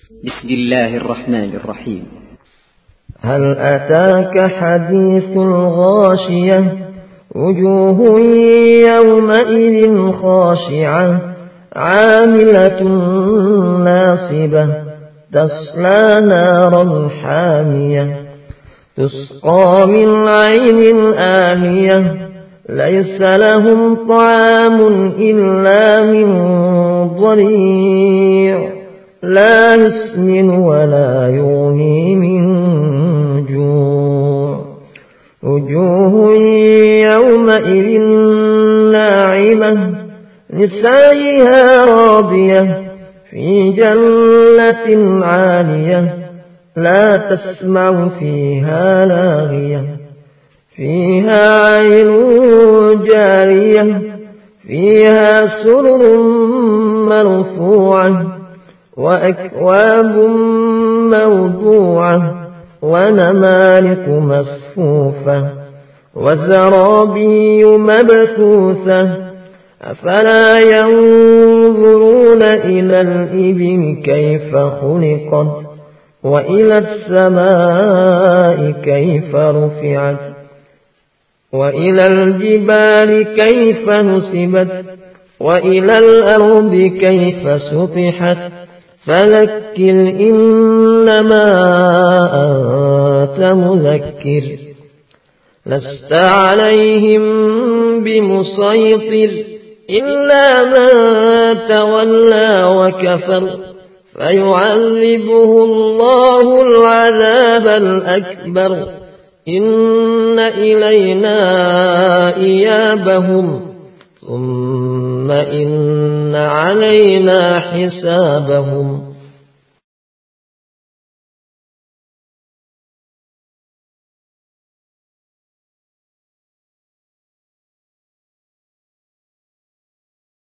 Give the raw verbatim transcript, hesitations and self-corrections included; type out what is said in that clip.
بسم الله الرحمن الرحيم. هل أتاك حديث الغاشية وجوه يومئذ خاشعة عاملة ناصبة تصلى نارا حامية تسقى من عين آنية ليس لهم طعام إلا من ضريع لا يسمن ولا يغني من جوع وجوه يومئذ ناعمة لسعيها راضية في جنة عالية لا تسمع فيها لاغية فيها عين جارية فيها سرر مرفوعة وأكواب موضوعة ونمارق مصفوفة وزرابي مبثوثة أفلا ينظرون إلى الإبل كيف خلقت وإلى السماء كيف رفعت وإلى الجبال كيف نصبت وإلى الأرض كيف سطحت فذكر إنما أنت مذكر لست عليهم بمسيطر إلا من تولى وكفر فيعذبه الله العذاب الأكبر إن إلينا إيابهم ثم إن علينا حسابهم